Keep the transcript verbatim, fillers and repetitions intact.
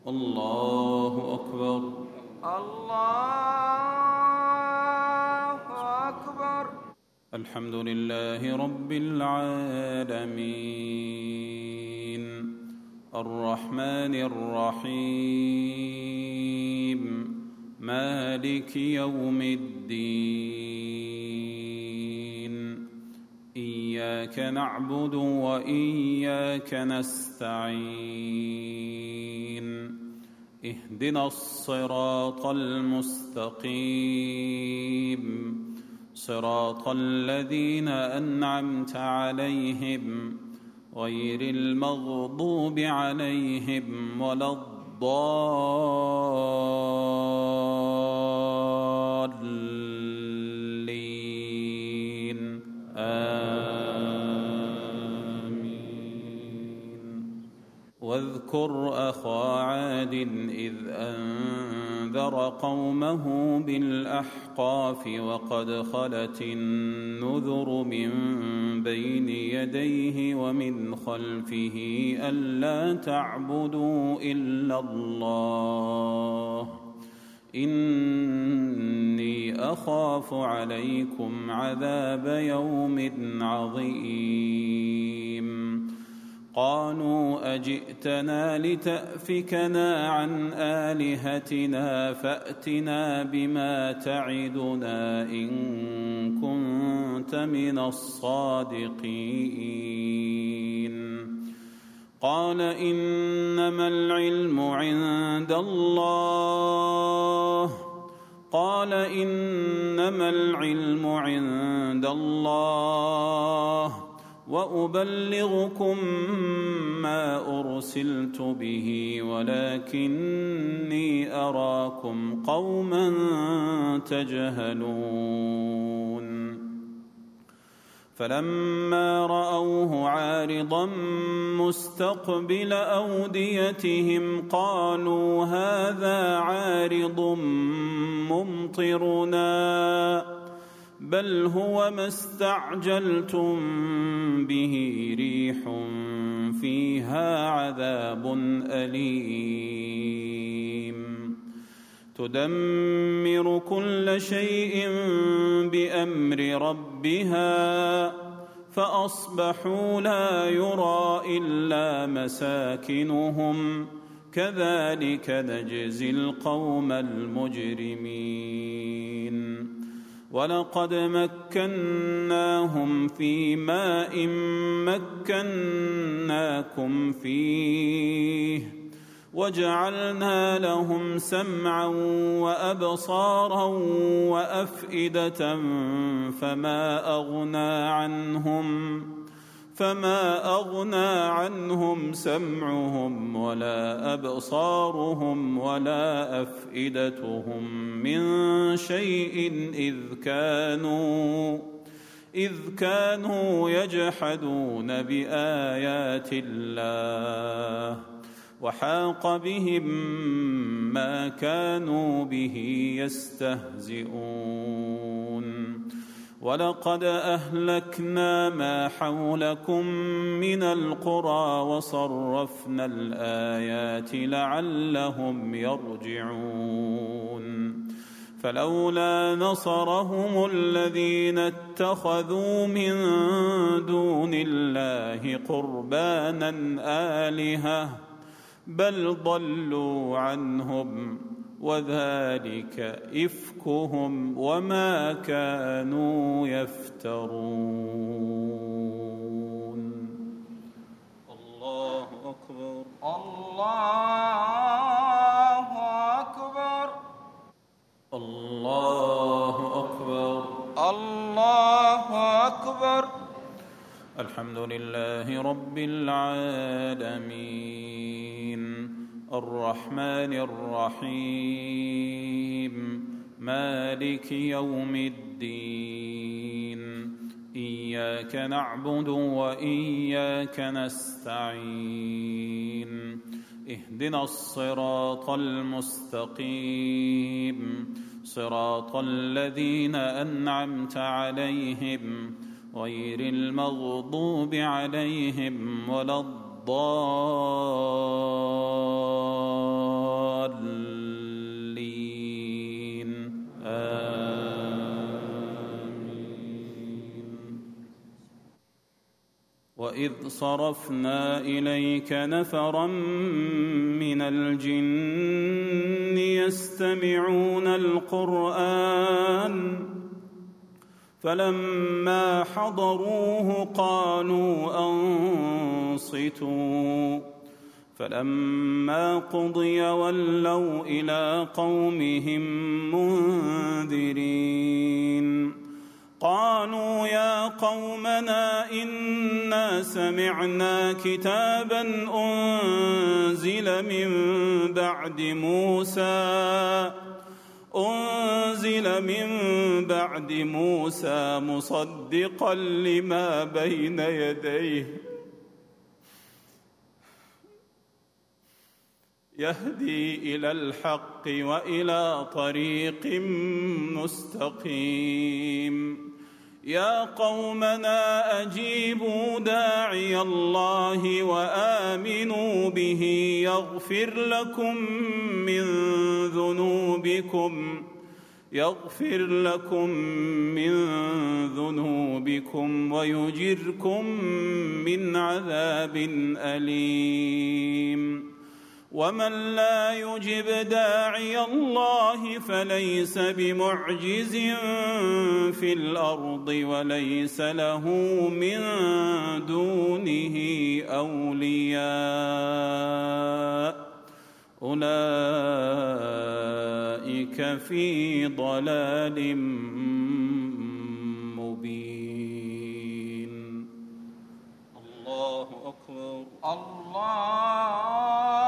الله أكبر. الله أكبر. الحمد لله رب العالمين الرحمن الرحيم مالك يوم الدين إياك نعبد وإياك نستعين اهدنا الصراط المستقيم صراط الذين أنعمت عليهم غير المغضوب عليهم ولا الضالين آمين. واذكر أخا عاد إذ أنذر قومه بالأحقاف وقد خلت النذر من بين يديه ومن خلفه ألا تعبدوا إلا الله إني أخاف عليكم عذاب يوم عظيم. قالوا أجئتنا لتأفكنا عن آلهتنا فأتنا بما تعدنا إن كنت من الصادقين. قال إنما العلم عند الله قال إنما العلم عند الله وأبلغكم ما أرسلت به ولكني أراكم قوما تجهلون. فلما رأوه عارضا مستقبل أوديتهم قالوا هذا عارض ممطرنا بل هو ما استعجلتم به ريح فيها عذاب أليم تدمر كل شيء بأمر ربها فأصبحوا لا يرى إلا مساكنهم كذلك نجزي القوم المجرمين. ولقد مكناهم في ماء مكناكم فيه وجعلنا لهم سمعا وأبصارا وأفئدة فما أغنى عنهم فما أغنى عنهم سمعهم ولا أبصارهم ولا أفئدتهم من شيء إذ كانوا إذ كانوا يجحدون بآيات الله وحاق بهم ما كانوا به يستهزئون. ولقد أهلكنا ما حولكم من القرى وصرفنا الآيات لعلهم يرجعون. فلولا نصرهم الذين اتخذوا من دون الله قربانا آلهة بل ضلوا عنهم وذلك إفكهم وما كانوا يفترون. الله أكبر. الله أكبر. الله أكبر. الله أكبر. الحمد لله رب العالمين الرحمن الرحيم مالك يوم الدين إياك نعبد وإياك نستعين اهدنا الصراط المستقيم صراط الذين أنعمت عليهم غير المغضوب عليهم ولا الضالين وإذ صرفنا إليك نفرا من الجن يستمعون القرآن فلما حضروه قالوا أنصتوا فلما قضي ولوا إلى قومهم منذرين قالوا يا قومنا إنا سمعنا كتابا أنزل من بعد موسى أنزل من بعد موسى مصدقا لما بين يديه يهدي إلى الحق وإلى طريق مستقيم يا قومنا أجيبوا داعي الله وآمنوا به يغفر لكم من ذنوبكم يغفر لكم من ذنوبكم ويجركم من عذاب أليم ومن لا يجب داعي الله فليس بمعجز في الأرض وليس له من دونه أولياء أولئك في ضلال مبين. الله أكبر. الله